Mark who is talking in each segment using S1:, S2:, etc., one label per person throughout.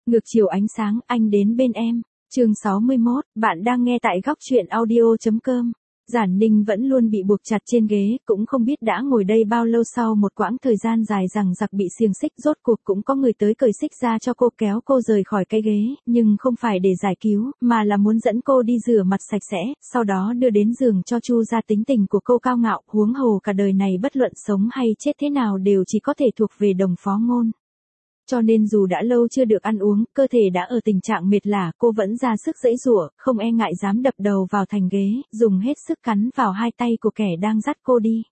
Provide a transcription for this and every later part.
S1: Ngược chiều ánh sáng, anh đến bên em. Chương 61, bạn đang nghe tại góc truyện audio.com. Giản Ninh vẫn luôn bị buộc chặt trên ghế, cũng không biết đã ngồi đây bao lâu. Sau một quãng thời gian dài rằng giặc bị xiềng xích, rốt cuộc cũng có người tới cởi xích ra cho cô, kéo cô rời khỏi cái ghế, nhưng không phải để giải cứu, mà là muốn dẫn cô đi rửa mặt sạch sẽ, sau đó đưa đến giường cho Chu Gia. Tính tình của cô cao ngạo, huống hồ cả đời này bất luận sống hay chết thế nào đều chỉ có thể thuộc về Đồng Phó Ngôn. Cho nên dù đã lâu chưa được ăn uống, cơ thể đã ở tình trạng mệt lả, cô vẫn ra sức giãy giụa, không e ngại dám đập đầu vào thành ghế, dùng hết sức cắn vào hai tay của kẻ đang dắt cô đi.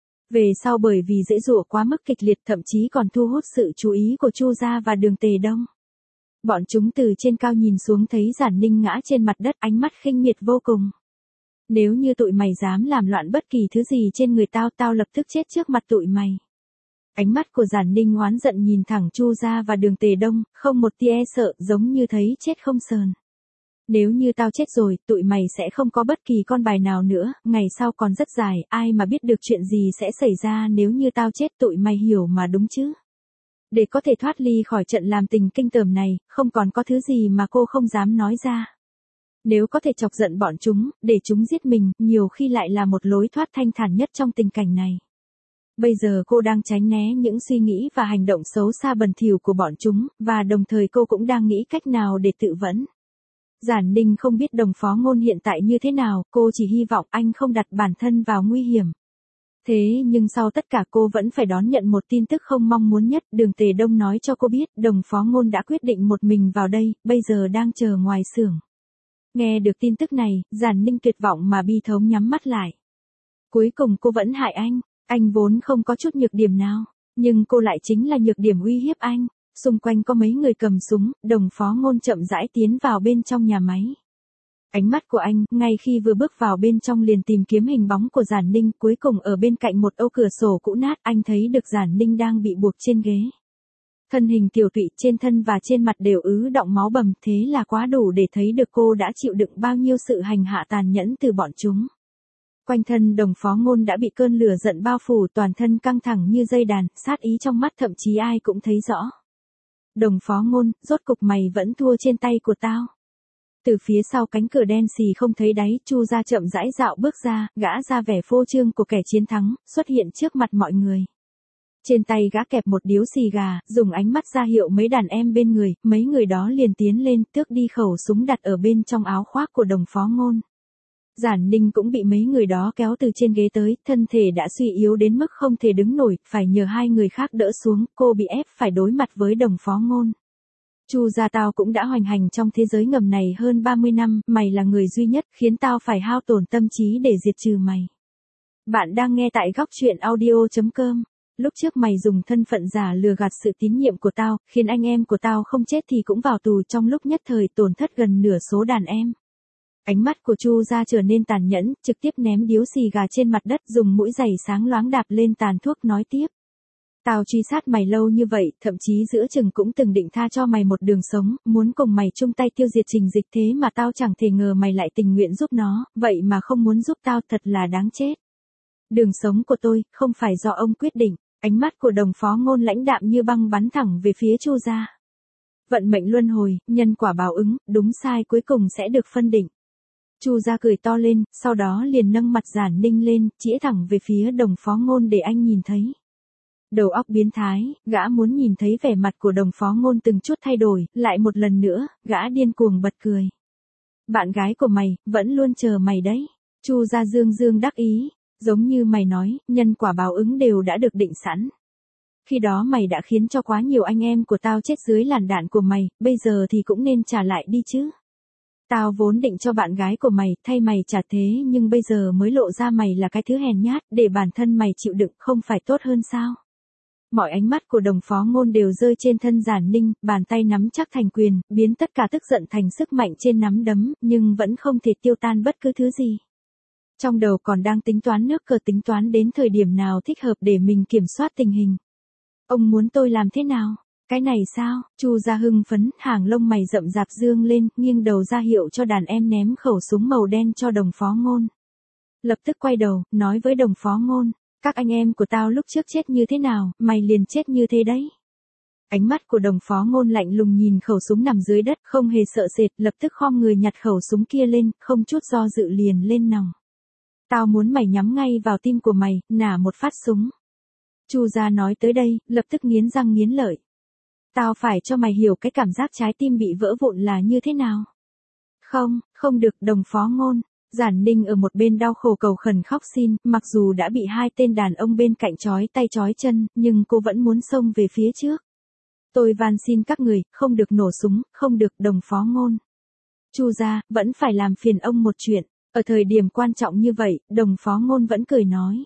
S1: Về sau bởi vì giãy giụa quá mức kịch liệt, thậm chí còn thu hút sự chú ý của Chu Gia và Đường Tề Đông. Bọn chúng từ trên cao nhìn xuống thấy Giản Ninh ngã trên mặt đất, ánh mắt khinh miệt vô cùng. Nếu như tụi mày dám làm loạn bất kỳ thứ gì trên người tao, tao lập tức chết trước mặt tụi mày. Ánh mắt của Giản Ninh oán giận nhìn thẳng Chu Gia và Đường Tề Đông, không một tia e sợ, giống như thấy chết không sờn. Nếu như tao chết rồi, tụi mày sẽ không có bất kỳ con bài nào nữa, ngày sau còn rất dài, ai mà biết được chuyện gì sẽ xảy ra nếu như tao chết, tụi mày hiểu mà đúng chứ. Để có thể thoát ly khỏi trận làm tình kinh tởm này, không còn có thứ gì mà cô không dám nói ra. Nếu có thể chọc giận bọn chúng, để chúng giết mình, nhiều khi lại là một lối thoát thanh thản nhất trong tình cảnh này. Bây giờ cô đang tránh né những suy nghĩ và hành động xấu xa bẩn thỉu của bọn chúng, và đồng thời cô cũng đang nghĩ cách nào để tự vẫn. Giản Ninh không biết Đồng Phó Ngôn hiện tại như thế nào, cô chỉ hy vọng anh không đặt bản thân vào nguy hiểm. Thế nhưng sau tất cả cô vẫn phải đón nhận một tin tức không mong muốn nhất. Đường Tề Đông nói cho cô biết Đồng Phó Ngôn đã quyết định một mình vào đây, bây giờ đang chờ ngoài xưởng. Nghe được tin tức này, Giản Ninh tuyệt vọng mà bi thống nhắm mắt lại. Cuối cùng cô vẫn hại anh. Anh vốn không có chút nhược điểm nào, nhưng cô lại chính là nhược điểm uy hiếp anh. Xung quanh có mấy người cầm súng, Đồng Phó Ngôn chậm rãi tiến vào bên trong nhà máy. Ánh mắt của anh, ngay khi vừa bước vào bên trong liền tìm kiếm hình bóng của Giản Ninh, cuối cùng ở bên cạnh một ô cửa sổ cũ nát, anh thấy được Giản Ninh đang bị buộc trên ghế. Thân hình tiểu tụy, trên thân và trên mặt đều ứ đọng máu bầm, thế là quá đủ để thấy được cô đã chịu đựng bao nhiêu sự hành hạ tàn nhẫn từ bọn chúng. Quanh thân Đồng Phó Ngôn đã bị cơn lửa giận bao phủ, toàn thân căng thẳng như dây đàn, sát ý trong mắt thậm chí ai cũng thấy rõ. Đồng Phó Ngôn, rốt cục mày vẫn thua trên tay của tao. Từ phía sau cánh cửa đen xì không thấy đáy, Chu Gia chậm rãi dạo bước ra, gã ra vẻ phô trương của kẻ chiến thắng, xuất hiện trước mặt mọi người. Trên tay gã kẹp một điếu xì gà, dùng ánh mắt ra hiệu mấy đàn em bên người, mấy người đó liền tiến lên, tước đi khẩu súng đặt ở bên trong áo khoác của Đồng Phó Ngôn. Giản Ninh cũng bị mấy người đó kéo từ trên ghế tới, thân thể đã suy yếu đến mức không thể đứng nổi, phải nhờ hai người khác đỡ xuống, cô bị ép phải đối mặt với Đồng Phó Ngôn. Chu Gia, tao cũng đã hoành hành trong thế giới ngầm này hơn 30 năm, mày là người duy nhất khiến tao phải hao tổn tâm trí để diệt trừ mày. Bạn đang nghe tại góc truyện audio.com. Lúc trước mày dùng thân phận giả lừa gạt sự tín nhiệm của tao, khiến anh em của tao không chết thì cũng vào tù, trong lúc nhất thời tổn thất gần nửa số đàn em. Ánh mắt của Chu Gia trở nên tàn nhẫn, trực tiếp ném điếu xì gà trên mặt đất, dùng mũi giày sáng loáng đạp lên tàn thuốc, nói tiếp. Tao truy sát mày lâu như vậy, thậm chí giữa chừng cũng từng định tha cho mày một đường sống, muốn cùng mày chung tay tiêu diệt Trình Dịch, thế mà tao chẳng thể ngờ mày lại tình nguyện giúp nó, vậy mà không muốn giúp tao, thật là đáng chết. Đường sống của tôi, không phải do ông quyết định. Ánh mắt của Đồng Phó Ngôn lãnh đạm như băng bắn thẳng về phía Chu Gia. Vận mệnh luân hồi, nhân quả báo ứng, đúng sai cuối cùng sẽ được phân định. Chu Gia cười to lên, sau đó liền nâng mặt Giản Ninh lên, chĩa thẳng về phía Đồng Phó Ngôn để anh nhìn thấy. Đầu óc biến thái, gã muốn nhìn thấy vẻ mặt của Đồng Phó Ngôn từng chút thay đổi, lại một lần nữa, gã điên cuồng bật cười. Bạn gái của mày, vẫn luôn chờ mày đấy. Chu Gia dương dương đắc ý, giống như mày nói, nhân quả báo ứng đều đã được định sẵn. Khi đó mày đã khiến cho quá nhiều anh em của tao chết dưới làn đạn của mày, bây giờ thì cũng nên trả lại đi chứ. Tao vốn định cho bạn gái của mày, thay mày trả, thế nhưng bây giờ mới lộ ra mày là cái thứ hèn nhát, để bản thân mày chịu đựng không phải tốt hơn sao? Mọi ánh mắt của Đồng Phó Ngôn đều rơi trên thân Giản Ninh, bàn tay nắm chắc thành quyền, biến tất cả tức giận thành sức mạnh trên nắm đấm, nhưng vẫn không thể tiêu tan bất cứ thứ gì. Trong đầu còn đang tính toán nước cờ, tính toán đến thời điểm nào thích hợp để mình kiểm soát tình hình. Ông muốn tôi làm thế nào? Cái này sao? Chu Gia hưng phấn, hàng lông mày rậm rạp dương lên, nghiêng đầu ra hiệu cho đàn em ném khẩu súng màu đen cho Đồng Phó Ngôn. Lập tức quay đầu, nói với Đồng Phó Ngôn, các anh em của tao lúc trước chết như thế nào, mày liền chết như thế đấy. Ánh mắt của Đồng Phó Ngôn lạnh lùng nhìn khẩu súng nằm dưới đất, không hề sợ sệt, lập tức khom người nhặt khẩu súng kia lên, không chút do dự liền lên nòng. Tao muốn mày nhắm ngay vào tim của mày, nả một phát súng. Chu Gia nói tới đây, lập tức nghiến răng nghiến lợi. Tao phải cho mày hiểu cái cảm giác trái tim bị vỡ vụn là như thế nào. Không, không được, Đồng Phó Ngôn. Giản Ninh ở một bên đau khổ cầu khẩn khóc xin, mặc dù đã bị hai tên đàn ông bên cạnh trói tay trói chân, nhưng cô vẫn muốn xông về phía trước. Tôi van xin các người, không được nổ súng, không được, Đồng Phó Ngôn. Chu Gia, vẫn phải làm phiền ông một chuyện. Ở thời điểm quan trọng như vậy, Đồng Phó Ngôn vẫn cười nói.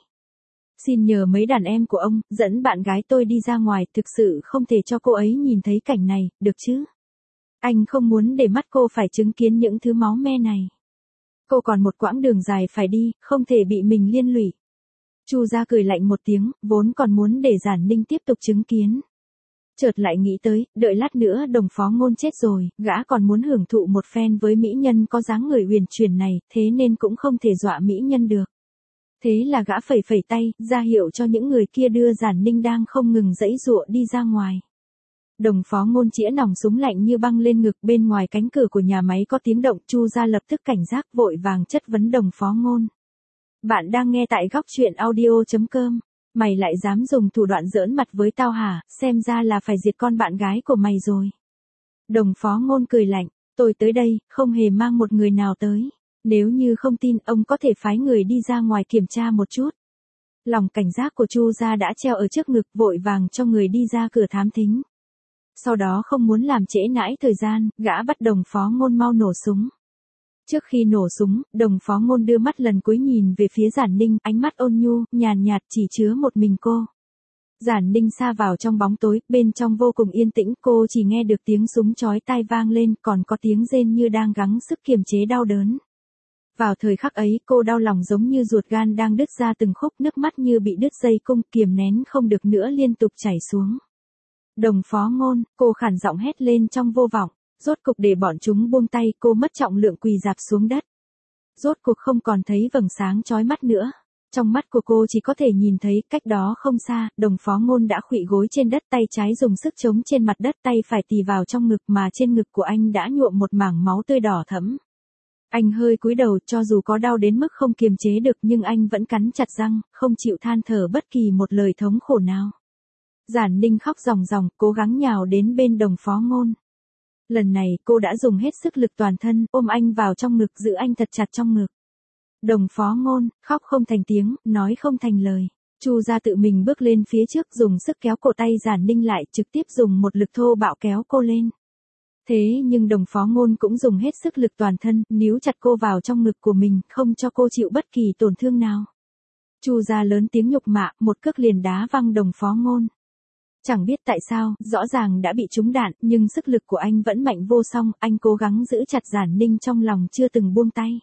S1: Xin nhờ mấy đàn em của ông, dẫn bạn gái tôi đi ra ngoài, thực sự không thể cho cô ấy nhìn thấy cảnh này, được chứ? Anh không muốn để mắt cô phải chứng kiến những thứ máu me này. Cô còn một quãng đường dài phải đi, không thể bị mình liên lụy. Chu Gia cười lạnh một tiếng, vốn còn muốn để Giản Ninh tiếp tục chứng kiến. Chợt lại nghĩ tới, đợi lát nữa Đồng Phó Ngôn chết rồi, gã còn muốn hưởng thụ một phen với mỹ nhân có dáng người huyền chuyển này, thế nên cũng không thể dọa mỹ nhân được. Thế là gã phẩy phẩy tay, ra hiệu cho những người kia đưa Giản Ninh đang không ngừng giãy giụa đi ra ngoài. Đồng Phó Ngôn chĩa nòng súng lạnh như băng lên ngực, bên ngoài cánh cửa của nhà máy có tiếng động. Chu Gia lập tức cảnh giác, vội vàng chất vấn Đồng Phó Ngôn. Bạn đang nghe tại góc truyện audio.com. Mày lại dám dùng thủ đoạn giỡn mặt với tao hả, xem ra là phải diệt con bạn gái của mày rồi. Đồng Phó Ngôn cười lạnh, tôi tới đây, không hề mang một người nào tới. Nếu như không tin, ông có thể phái người đi ra ngoài kiểm tra một chút. Lòng cảnh giác của Chu Gia đã treo ở trước ngực, vội vàng cho người đi ra cửa thám thính. Sau đó không muốn làm trễ nãi thời gian, gã bắt Đồng Phó Ngôn mau nổ súng. Trước khi nổ súng, Đồng Phó Ngôn đưa mắt lần cuối nhìn về phía Giản Ninh, ánh mắt ôn nhu, nhàn nhạt chỉ chứa một mình cô. Giản Ninh sa vào trong bóng tối, bên trong vô cùng yên tĩnh, cô chỉ nghe được tiếng súng chói tai vang lên, còn có tiếng rên như đang gắng sức kiềm chế đau đớn. Vào thời khắc ấy, cô đau lòng giống như ruột gan đang đứt ra từng khúc, nước mắt như bị đứt dây cung, kiềm nén không được nữa liên tục chảy xuống. Đồng Phó Ngôn, cô khản giọng hét lên trong vô vọng. Rốt cục để bọn chúng buông tay, cô mất trọng lượng quỳ rạp xuống đất. Rốt cuộc không còn thấy vầng sáng chói mắt nữa. Trong mắt của cô chỉ có thể nhìn thấy, cách đó không xa, Đồng Phó Ngôn đã khuỵu gối trên đất, tay trái dùng sức chống trên mặt đất, tay phải tì vào trong ngực, mà trên ngực của anh đã nhuộm một mảng máu tươi đỏ thẫm. Anh hơi cúi đầu, cho dù có đau đến mức không kiềm chế được nhưng anh vẫn cắn chặt răng, không chịu than thở bất kỳ một lời thống khổ nào. Giản Ninh khóc ròng ròng, cố gắng nhào đến bên Đồng Phó Ngôn. Lần này cô đã dùng hết sức lực toàn thân, ôm anh vào trong ngực, giữ anh thật chặt trong ngực. Đồng Phó Ngôn, khóc không thành tiếng, nói không thành lời. Chu Gia tự mình bước lên phía trước, dùng sức kéo cổ tay Giản Ninh lại, trực tiếp dùng một lực thô bạo kéo cô lên. Thế nhưng Đồng Phó Ngôn cũng dùng hết sức lực toàn thân, níu chặt cô vào trong ngực của mình, không cho cô chịu bất kỳ tổn thương nào. Chu Gia lớn tiếng nhục mạ, một cước liền đá văng Đồng Phó Ngôn. Chẳng biết tại sao, rõ ràng đã bị trúng đạn, nhưng sức lực của anh vẫn mạnh vô song, anh cố gắng giữ chặt Giản Ninh trong lòng chưa từng buông tay.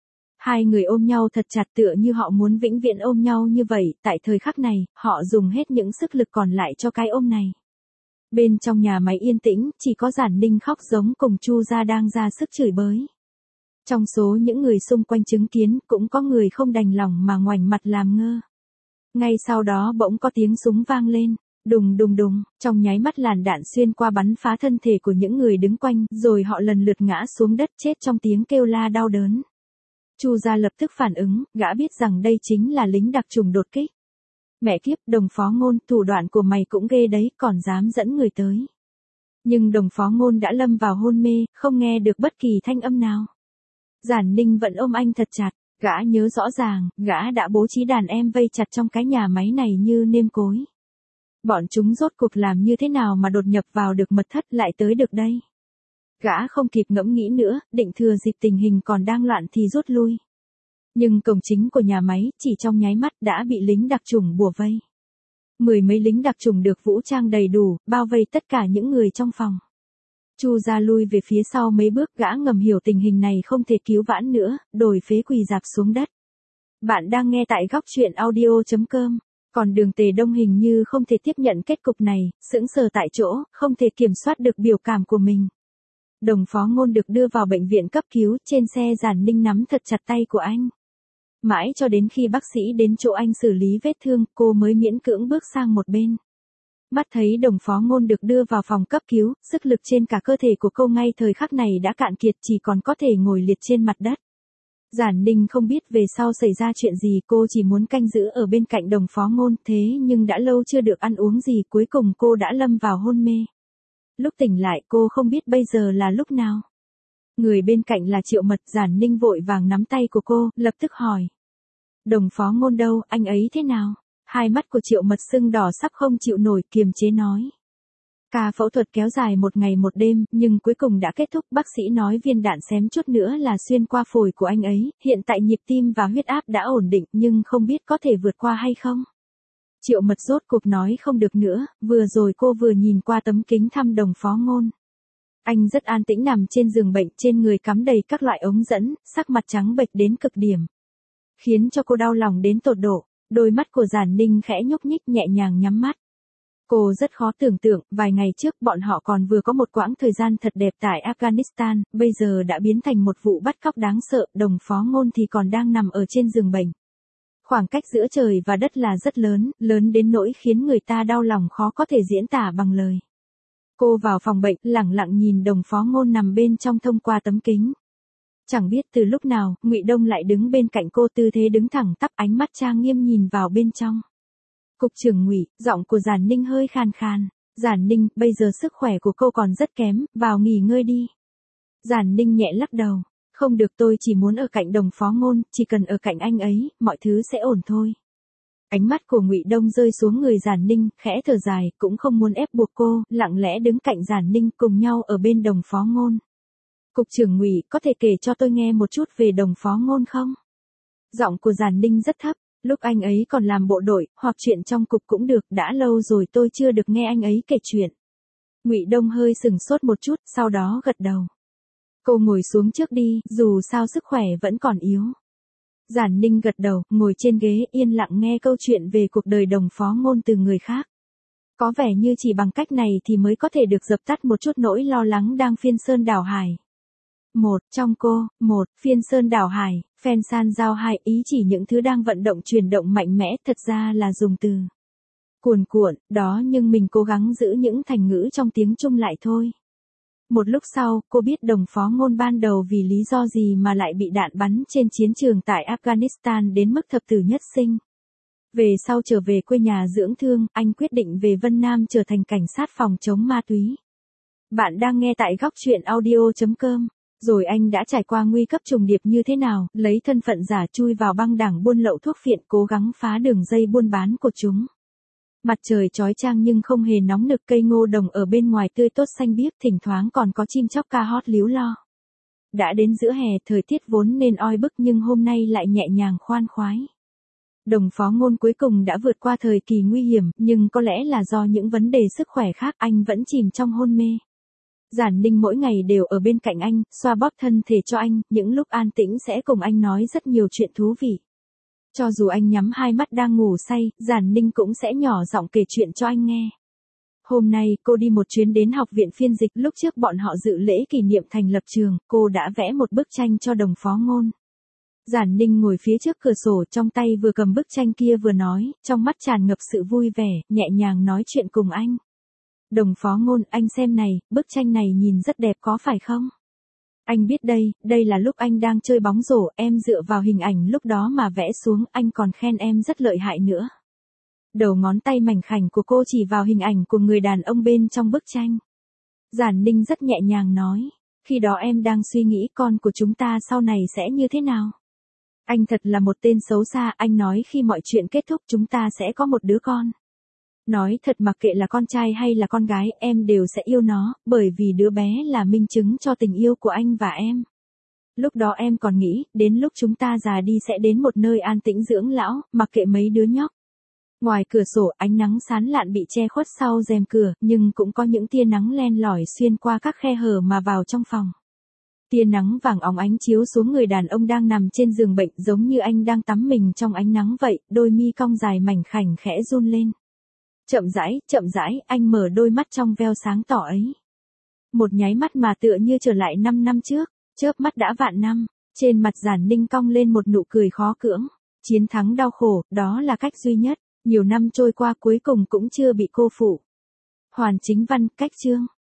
S1: Hai người ôm nhau thật chặt tựa như họ muốn vĩnh viễn ôm nhau như vậy, tại thời khắc này, họ dùng hết những sức lực còn lại cho cái ôm này. Bên trong nhà máy yên tĩnh, chỉ có Giản Ninh khóc giống cùng Chu Gia đang ra sức chửi bới. Trong số những người xung quanh chứng kiến, cũng có người không đành lòng mà ngoảnh mặt làm ngơ. Ngay sau đó bỗng có tiếng súng vang lên. Đùng đùng đùng, trong nháy mắt làn đạn xuyên qua bắn phá thân thể của những người đứng quanh, rồi họ lần lượt ngã xuống đất chết trong tiếng kêu la đau đớn. Chu Gia lập tức phản ứng, gã biết rằng đây chính là lính đặc chủng đột kích. Mẹ kiếp, Đồng Phó Ngôn, thủ đoạn của mày cũng ghê đấy, còn dám dẫn người tới. Nhưng Đồng Phó Ngôn đã lâm vào hôn mê, không nghe được bất kỳ thanh âm nào. Giản Ninh vẫn ôm anh thật chặt, gã nhớ rõ ràng, gã đã bố trí đàn em vây chặt trong cái nhà máy này như nêm cối. Bọn chúng rốt cuộc làm như thế nào mà đột nhập vào được mật thất lại tới được đây? Gã không kịp ngẫm nghĩ nữa, định thừa dịp tình hình còn đang loạn thì rút lui. Nhưng cổng chính của nhà máy, chỉ trong nháy mắt đã bị lính đặc chủng bủa vây. Mười mấy lính đặc chủng được vũ trang đầy đủ, bao vây tất cả những người trong phòng. Chu Gia lui về phía sau mấy bước, gã ngầm hiểu tình hình này không thể cứu vãn nữa, đổi phế quỳ rạp xuống đất. Bạn đang nghe tại góc truyện audio.com. Còn Đường Tề Đông hình như không thể tiếp nhận kết cục này, sững sờ tại chỗ, không thể kiểm soát được biểu cảm của mình. Đồng Phó Ngôn được đưa vào bệnh viện cấp cứu, trên xe Giản Ninh nắm thật chặt tay của anh. Mãi cho đến khi bác sĩ đến chỗ anh xử lý vết thương, cô mới miễn cưỡng bước sang một bên. Mắt thấy Đồng Phó Ngôn được đưa vào phòng cấp cứu, sức lực trên cả cơ thể của cô ngay thời khắc này đã cạn kiệt, chỉ còn có thể ngồi liệt trên mặt đất. Giản Ninh không biết về sau xảy ra chuyện gì, cô chỉ muốn canh giữ ở bên cạnh Đồng Phó Ngôn, thế nhưng đã lâu chưa được ăn uống gì, cuối cùng cô đã lâm vào hôn mê. Lúc tỉnh lại cô không biết bây giờ là lúc nào. Người bên cạnh là Triệu Mật, Giản Ninh vội vàng nắm tay của cô, lập tức hỏi. Đồng Phó Ngôn đâu, anh ấy thế nào? Hai mắt của Triệu Mật sưng đỏ sắp không chịu nổi, kiềm chế nói. Ca phẫu thuật kéo dài 1 ngày 1 đêm, nhưng cuối cùng đã kết thúc. Bác sĩ nói viên đạn xém chút nữa là xuyên qua phổi của anh ấy, hiện tại nhịp tim và huyết áp đã ổn định nhưng không biết có thể vượt qua hay không. Triệu Mật rốt cuộc nói không được nữa, vừa rồi cô vừa nhìn qua tấm kính thăm Đồng Phó Ngôn. Anh rất an tĩnh nằm trên giường bệnh, trên người cắm đầy các loại ống dẫn, sắc mặt trắng bệch đến cực điểm. Khiến cho cô đau lòng đến tột độ, đôi mắt của Giản Ninh khẽ nhúc nhích nhẹ nhàng nhắm mắt. Cô rất khó tưởng tượng, vài ngày trước bọn họ còn vừa có một quãng thời gian thật đẹp tại Afghanistan, bây giờ đã biến thành một vụ bắt cóc đáng sợ, Đồng Phó Ngôn thì còn đang nằm ở trên giường bệnh. Khoảng cách giữa trời và đất là rất lớn, lớn đến nỗi khiến người ta đau lòng khó có thể diễn tả bằng lời. Cô vào phòng bệnh, lẳng lặng nhìn Đồng Phó Ngôn nằm bên trong thông qua tấm kính. Chẳng biết từ lúc nào, Ngụy Đông lại đứng bên cạnh cô, tư thế đứng thẳng tắp, ánh mắt trang nghiêm nhìn vào bên trong. Cục trưởng Ngụy, giọng của Giản Ninh hơi khàn khàn. Giản Ninh, bây giờ sức khỏe của cô còn rất kém, vào nghỉ ngơi đi. Giản Ninh nhẹ lắc đầu. Không được, tôi chỉ muốn ở cạnh Đồng Phó Ngôn, chỉ cần ở cạnh anh ấy, mọi thứ sẽ ổn thôi. Ánh mắt của Ngụy Đông rơi xuống người Giản Ninh, khẽ thở dài, cũng không muốn ép buộc cô, lặng lẽ đứng cạnh Giản Ninh cùng nhau ở bên Đồng Phó Ngôn. Cục trưởng Ngụy, có thể kể cho tôi nghe một chút về Đồng Phó Ngôn không? Giọng của Giản Ninh rất thấp, lúc anh ấy còn làm bộ đội, hoặc chuyện trong cục cũng được, đã lâu rồi tôi chưa được nghe anh ấy kể chuyện. Ngụy Đông hơi sừng sốt một chút, sau đó gật đầu. Cô ngồi xuống trước đi, dù sao sức khỏe vẫn còn yếu. Giản Ninh gật đầu, ngồi trên ghế yên lặng nghe câu chuyện về cuộc đời Đồng Phó Ngôn từ người khác. Có vẻ như chỉ bằng cách này thì mới có thể được dập tắt một chút nỗi lo lắng đang phiên sơn đảo hải. Phiên sơn đảo hải, phen san giao hai, ý chỉ những thứ đang vận động chuyển động mạnh mẽ, thật ra là dùng từ cuồn cuộn, đó, nhưng mình cố gắng giữ những thành ngữ trong tiếng Trung lại thôi. Một lúc sau, cô biết Đồng Phó Ngôn ban đầu vì lý do gì mà lại bị đạn bắn trên chiến trường tại Afghanistan đến mức thập tử nhất sinh. Về sau trở về quê nhà dưỡng thương, anh quyết định về Vân Nam trở thành cảnh sát phòng chống ma túy. Bạn đang nghe tại góc truyện audio.com. Rồi anh đã trải qua nguy cấp trùng điệp như thế nào, lấy thân phận giả chui vào băng đảng buôn lậu thuốc phiện, cố gắng phá đường dây buôn bán của chúng. Mặt trời chói chang nhưng không hề nóng nực, cây ngô đồng ở bên ngoài tươi tốt xanh biếc, thỉnh thoáng còn có chim chóc ca hót líu lo. Đã đến giữa hè, thời tiết vốn nên oi bức nhưng hôm nay lại nhẹ nhàng khoan khoái. Đồng Phó Ngôn cuối cùng đã vượt qua thời kỳ nguy hiểm, nhưng có lẽ là do những vấn đề sức khỏe khác, anh vẫn chìm trong hôn mê. Giản Ninh mỗi ngày đều ở bên cạnh anh, xoa bóp thân thể cho anh, những lúc an tĩnh sẽ cùng anh nói rất nhiều chuyện thú vị. Cho dù anh nhắm hai mắt đang ngủ say, Giản Ninh cũng sẽ nhỏ giọng kể chuyện cho anh nghe. Hôm nay, cô đi một chuyến đến học viện phiên dịch, lúc trước bọn họ dự lễ kỷ niệm thành lập trường, cô đã vẽ một bức tranh cho Đồng Phó Ngôn. Giản Ninh ngồi phía trước cửa sổ, trong tay vừa cầm bức tranh kia vừa nói, trong mắt tràn ngập sự vui vẻ, nhẹ nhàng nói chuyện cùng anh. Đồng Phó Ngôn, anh xem này, bức tranh này nhìn rất đẹp có phải không? Anh biết đây là lúc anh đang chơi bóng rổ, em dựa vào hình ảnh lúc đó mà vẽ xuống, anh còn khen em rất lợi hại nữa. Đầu ngón tay mảnh khảnh của cô chỉ vào hình ảnh của người đàn ông bên trong bức tranh. Giản Ninh rất nhẹ nhàng nói, khi đó em đang suy nghĩ con của chúng ta sau này sẽ như thế nào. Anh thật là một tên xấu xa, anh nói khi mọi chuyện kết thúc chúng ta sẽ có một đứa con. Nói thật, mặc kệ là con trai hay là con gái, em đều sẽ yêu nó, bởi vì đứa bé là minh chứng cho tình yêu của anh và em. Lúc đó em còn nghĩ, đến lúc chúng ta già đi sẽ đến một nơi an tĩnh dưỡng lão, mặc kệ mấy đứa nhóc. Ngoài cửa sổ, ánh nắng sáng lạn bị che khuất sau rèm cửa, nhưng cũng có những tia nắng len lỏi xuyên qua các khe hở mà vào trong phòng. Tia nắng vàng óng ánh chiếu xuống người đàn ông đang nằm trên giường bệnh, giống như anh đang tắm mình trong ánh nắng vậy, đôi mi cong dài mảnh khảnh khẽ run lên. Chậm rãi, anh mở đôi mắt trong veo sáng tỏ ấy. Một nháy mắt mà tựa như trở lại 5 năm trước, chớp mắt đã vạn năm, trên mặt Giản Ninh cong lên một nụ cười khó cưỡng. Chiến thắng đau khổ, đó là cách duy nhất, nhiều năm trôi qua cuối cùng cũng chưa bị cô phụ. Hoàn chính văn, cách chương.